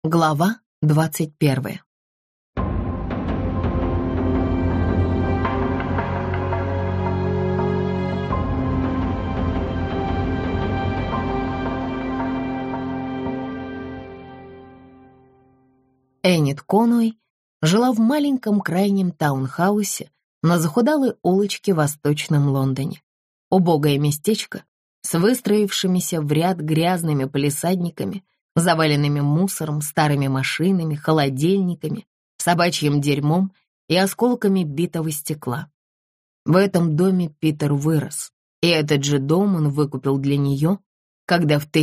Глава 21. Эннет Конуэй жила в маленьком крайнем таунхаусе на захудалой улочке в Восточном Лондоне. Убогое местечко с выстроившимися в ряд грязными палисадниками, заваленными мусором, старыми машинами, холодильниками, собачьим дерьмом и осколками битого стекла. В этом доме Питер вырос, и этот же дом он выкупил для нее, когда в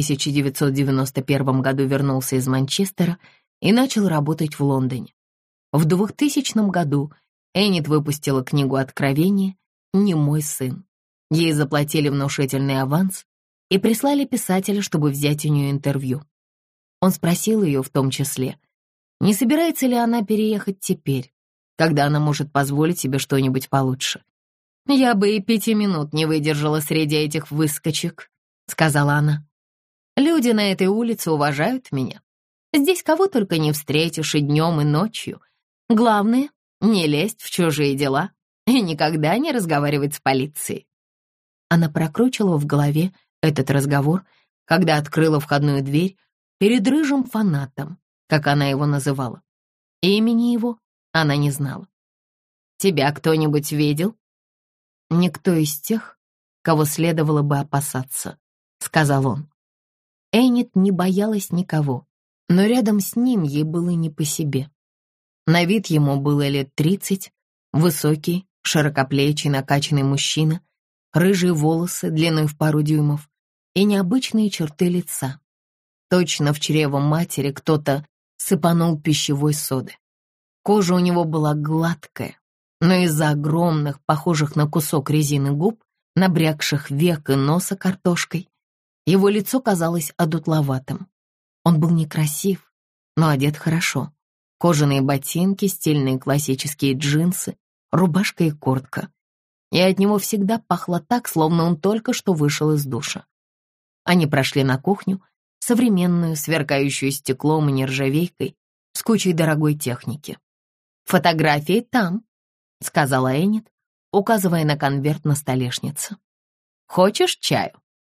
1991 году вернулся из Манчестера и начал работать в Лондоне. В 2000 году Эннет выпустила книгу «Откровение. Не мой сын». Ей заплатили внушительный аванс и прислали писателя, чтобы взять у нее интервью. Он спросил ее в том числе, не собирается ли она переехать теперь, когда она может позволить себе что-нибудь получше. «Я бы и 5 минут не выдержала среди этих выскочек», — сказала она. «Люди на этой улице уважают меня. Здесь кого только не встретишь и днем, и ночью. Главное — не лезть в чужие дела и никогда не разговаривать с полицией». Она прокручивала в голове этот разговор, когда открыла входную дверь перед рыжим фанатом, как она его называла. Имени его она не знала. «Тебя кто-нибудь видел?» «Никто из тех, кого следовало бы опасаться», — сказал он. Эннет не боялась никого, но рядом с ним ей было не по себе. На вид ему было лет 30, высокий, широкоплечий, накачанный мужчина, рыжие волосы длиной в пару дюймов и необычные черты лица. Точно в чрево матери кто-то сыпанул пищевой соды. Кожа у него была гладкая, но из-за огромных, похожих на кусок резины губ, набрякших век и носа картошкой, его лицо казалось одутловатым. Он был некрасив, но одет хорошо. Кожаные ботинки, стильные классические джинсы, рубашка и куртка. И от него всегда пахло так, словно он только что вышел из душа. Они прошли на кухню, современную, сверкающую стеклом и нержавейкой, с кучей дорогой техники. «Фотографии там», — сказала Эннет, указывая на конверт на столешнице. «Хочешь чаю?»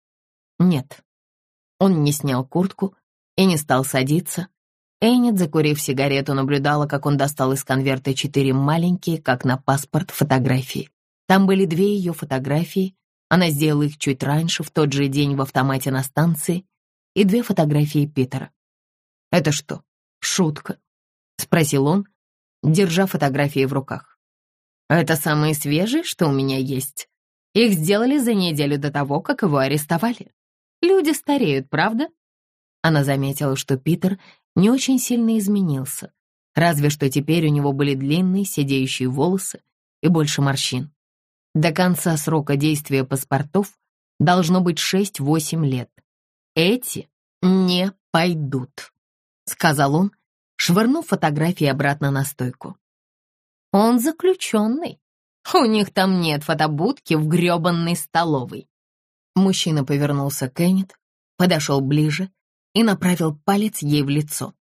«Нет». Он не снял куртку и не стал садиться. Эннет, закурив сигарету, наблюдала, как он достал из конверта 4 маленькие, как на паспорт, фотографии. Там были 2 ее фотографии, она сделала их чуть раньше, в тот же день в автомате на станции, и 2 фотографии Питера. «Это что, шутка?» — спросил он, держа фотографии в руках. «Это самые свежие, что у меня есть. Их сделали за неделю до того, как его арестовали. Люди стареют, правда?» Она заметила, что Питер не очень сильно изменился, разве что теперь у него были длинные сидеющие волосы и больше морщин. До конца срока действия паспортов должно быть 6-8 лет. «Эти не пойдут», — сказал он, швырнув фотографии обратно на стойку. «Он заключенный. У них там нет фотобудки в грёбанной столовой». Мужчина повернулся к Эннет, подошел ближе и направил палец ей в лицо.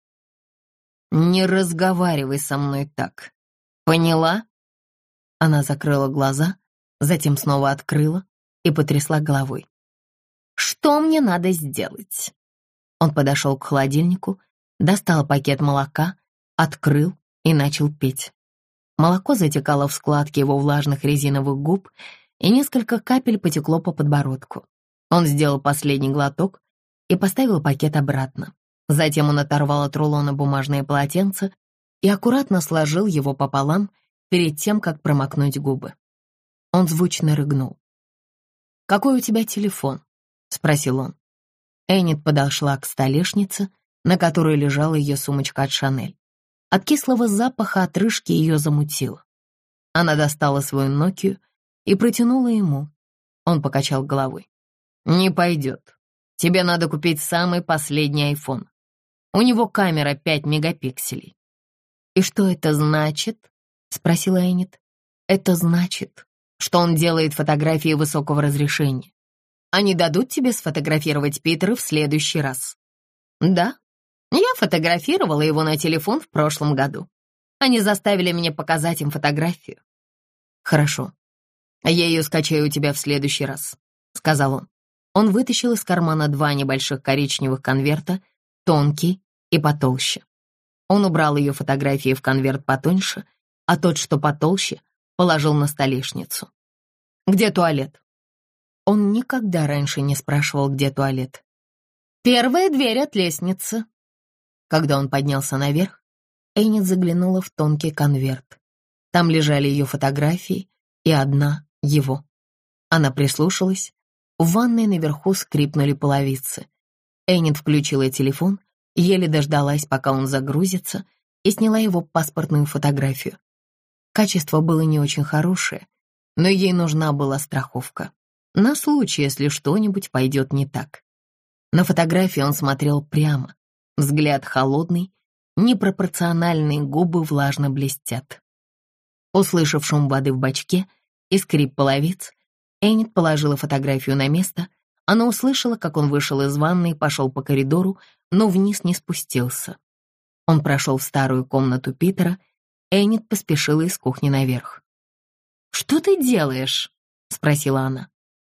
«Не разговаривай со мной так. Поняла?» Она закрыла глаза, затем снова открыла и потрясла головой. «Что мне надо сделать?» Он подошел к холодильнику, достал пакет молока, открыл и начал пить. Молоко затекало в складки его влажных резиновых губ, и несколько капель потекло по подбородку. Он сделал последний глоток и поставил пакет обратно. Затем он оторвал от рулона бумажное полотенце и аккуратно сложил его пополам перед тем, как промокнуть губы. Он звучно рыгнул. «Какой у тебя телефон?» — спросил он. Эннет подошла к столешнице, на которой лежала ее сумочка от Шанель. От кислого запаха отрыжки ее замутило. Она достала свою Нокию и протянула ему. Он покачал головой. «Не пойдет. Тебе надо купить самый последний айфон. У него камера 5 мегапикселей». «И что это значит?» — спросила Эннет. «Это значит, что он делает фотографии высокого разрешения. Они дадут тебе сфотографировать Питера в следующий раз?» «Да, Я фотографировала его на телефон в прошлом году. Они заставили меня показать им фотографию. Хорошо. Я ее скачаю у тебя в следующий раз, сказал он. Он вытащил из кармана 2 небольших коричневых конверта, тонкий и потолще. Он убрал ее фотографии в конверт потоньше, а тот, что потолще, положил на столешницу. «Где туалет?» Он никогда раньше не спрашивал, где туалет. «Первая дверь от лестницы». Когда он поднялся наверх, Эннет заглянула в тонкий конверт. Там лежали ее фотографии и одна его. Она прислушалась. В ванной наверху скрипнули половицы. Эннет включила телефон, еле дождалась, пока он загрузится, и сняла его паспортную фотографию. Качество было не очень хорошее, но ей нужна была страховка. На случай, если что-нибудь пойдет не так. На фотографии он смотрел прямо. Взгляд холодный, непропорциональные губы влажно блестят. Услышав шум воды в бачке и скрип половиц, Эннет положила фотографию на место. Она услышала, как он вышел из ванной и пошел по коридору, но вниз не спустился. Он прошел в старую комнату Питера. Эннет поспешила из кухни наверх. «Что ты делаешь?» — спросила она.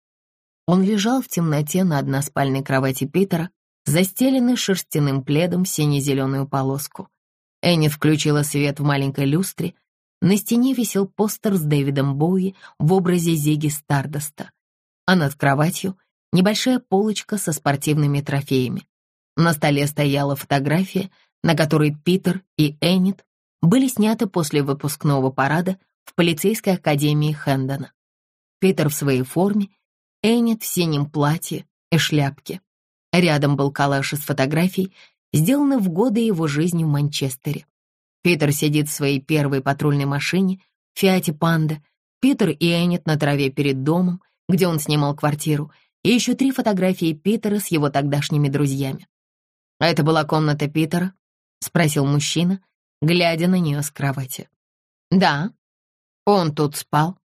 Он лежал в темноте на односпальной кровати Питера, застеленный шерстяным пледом в сине-зеленую полоску. Эннет включила свет в маленькой люстре. На стене висел постер с Дэвидом Боуи в образе Зигги Стардаста, а над кроватью небольшая полочка со спортивными трофеями. На столе стояла фотография, на которой Питер и Эннет были сняты после выпускного парада в полицейской академии Хэндона. Питер в своей форме, Эннет в синем платье и шляпке. Рядом был коллаж из фотографий, сделанных в годы его жизни в Манчестере. Питер сидит в своей первой патрульной машине, Фиате Панда. Питер и Эннет на траве перед домом, где он снимал квартиру, и еще 3 фотографии Питера с его тогдашними друзьями. «А это была комната Питера?» — спросил мужчина, глядя на нее с кровати. «Да». «Он тут спал?»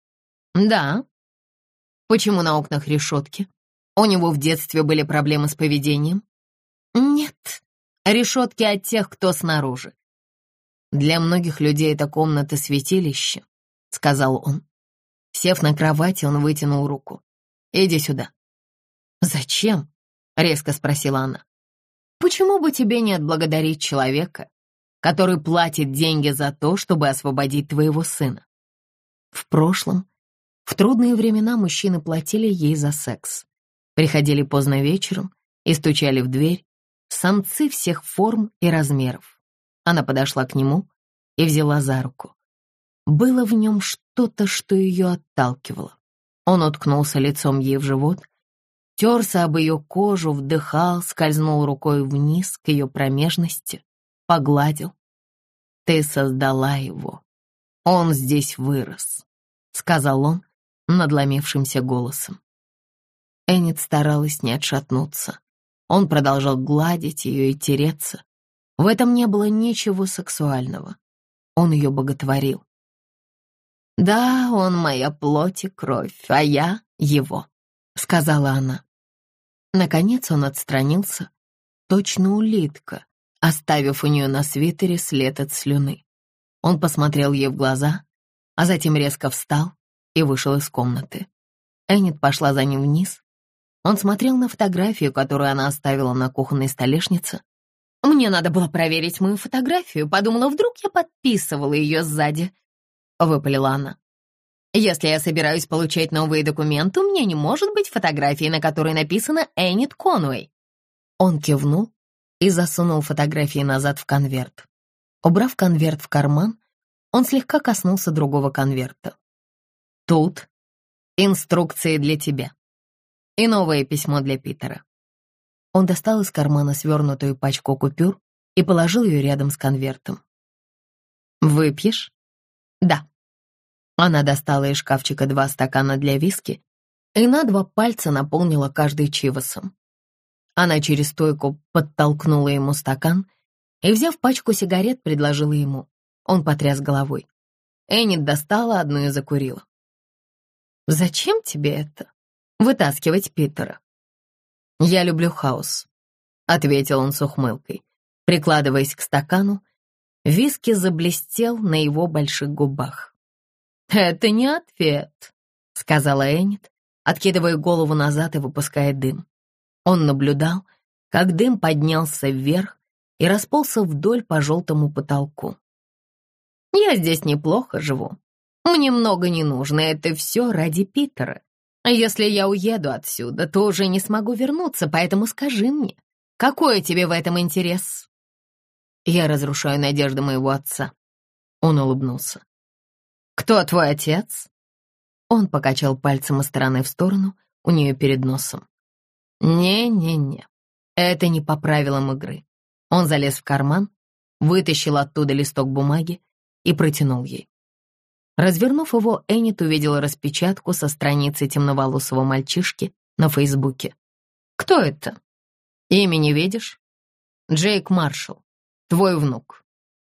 «Да». «Почему на окнах решетки? У него в детстве были проблемы с поведением?» «Нет, решетки от тех, кто снаружи». «Для многих людей эта комната святилище», — сказал он. Сев на кровати, он вытянул руку. «Иди сюда». «Зачем?» — резко спросила она. «Почему бы тебе не отблагодарить человека, который платит деньги за то, чтобы освободить твоего сына?» В прошлом, в трудные времена, мужчины платили ей за секс. Приходили поздно вечером и стучали в дверь, самцы всех форм и размеров. Она подошла к нему и взяла за руку. Было в нем что-то, что ее отталкивало. Он уткнулся лицом ей в живот, терся об ее кожу, вдыхал, скользнул рукой вниз к ее промежности, погладил. «Ты создала его. Он здесь вырос», — сказал он надломившимся голосом. Эннет старалась не отшатнуться. Он продолжал гладить ее и тереться. В этом не было ничего сексуального. Он ее боготворил. «Да, он моя плоть и кровь, а я его», — сказала она. Наконец он отстранился, точно улитка, оставив у нее на свитере след от слюны. Он посмотрел ей в глаза, а затем резко встал и вышел из комнаты. Эннет пошла за ним вниз. Он смотрел на фотографию, которую она оставила на кухонной столешнице. «Мне надо было проверить мою фотографию. Подумала, вдруг я подписывала ее сзади», — выпалила она. «Если я собираюсь получать новые документы, у меня не может быть фотографии, на которой написано Эннет Конуэй». Он кивнул и засунул фотографии назад в конверт. Убрав конверт в карман, он слегка коснулся другого конверта. «Тут инструкции для тебя и новое письмо для Питера». Он достал из кармана свернутую пачку купюр и положил ее рядом с конвертом. «Выпьешь?» «Да». Она достала из шкафчика 2 стакана для виски и на 2 пальца наполнила каждый чивосом. Она через стойку подтолкнула ему стакан и, взяв пачку сигарет, предложила ему. Он потряс головой. Эннет достала одну и закурила. «Зачем тебе это? Вытаскивать Питера?» «Я люблю хаос», — ответил он с ухмылкой. Прикладываясь к стакану, виски заблестел на его больших губах. «Это не ответ», — сказала Эннет, откидывая голову назад и выпуская дым. Он наблюдал, как дым поднялся вверх и расползся вдоль по желтому потолку. «Я здесь неплохо живу. Мне много не нужно, это все ради Питера. А если я уеду отсюда, то уже не смогу вернуться, поэтому скажи мне, какой тебе в этом интерес?» «Я разрушаю надежды моего отца». Он улыбнулся. «Кто твой отец?» Он покачал пальцем из стороны в сторону у нее перед носом. «Не-не-не, это не по правилам игры». Он залез в карман, вытащил оттуда листок бумаги и протянул ей. Развернув его, Эннет увидела распечатку со страницы темноволосого мальчишки на Фейсбуке. «Кто это? Имя не видишь? Джейк Маршалл, твой внук.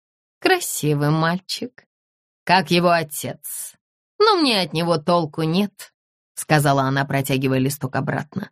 Красивый мальчик, как его отец. Но мне от него толку нет», — сказала она, протягивая листок обратно.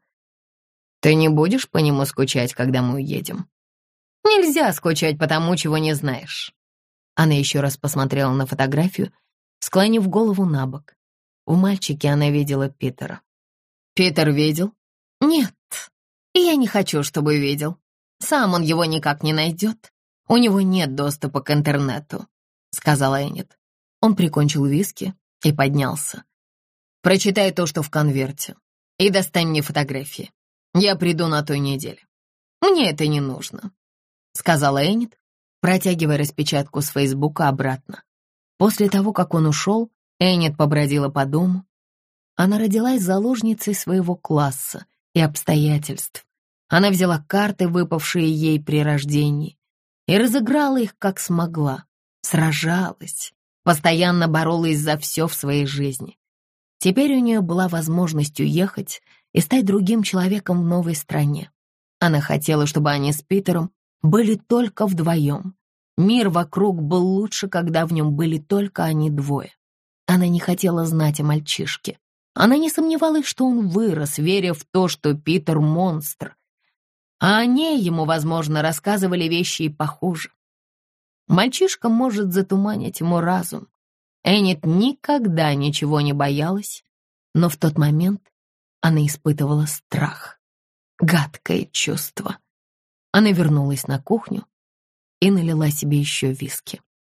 «Ты не будешь по нему скучать, когда мы уедем?» «Нельзя скучать по тому, чего не знаешь». Она еще раз посмотрела на фотографию, склонив голову на бок. В мальчике она видела Питера. «Питер видел?» «Нет, и я не хочу, чтобы видел. Сам он его никак не найдет. У него нет доступа к интернету», — сказала Эннет. Он прикончил виски и поднялся. «Прочитай то, что в конверте, и достань мне фотографии. Я приду на той неделе. Мне это не нужно», — сказала Эннет, протягивая распечатку с Фейсбука обратно. После того, как он ушел, Эннет побродила по дому. Она родилась заложницей своего класса и обстоятельств. Она взяла карты, выпавшие ей при рождении, и разыграла их как смогла. Сражалась, постоянно боролась за все в своей жизни. Теперь у нее была возможность уехать и стать другим человеком в новой стране. Она хотела, чтобы они с Питером были только вдвоем. Мир вокруг был лучше, когда в нем были только они двое. Она не хотела знать о мальчишке. Она не сомневалась, что он вырос, веря в то, что Питер — монстр. А о ней ему, возможно, рассказывали вещи и похуже. Мальчишка может затуманить ему разум. Эннет никогда ничего не боялась, но в тот момент она испытывала страх. Гадкое чувство. Она вернулась на кухню и налила себе еще виски.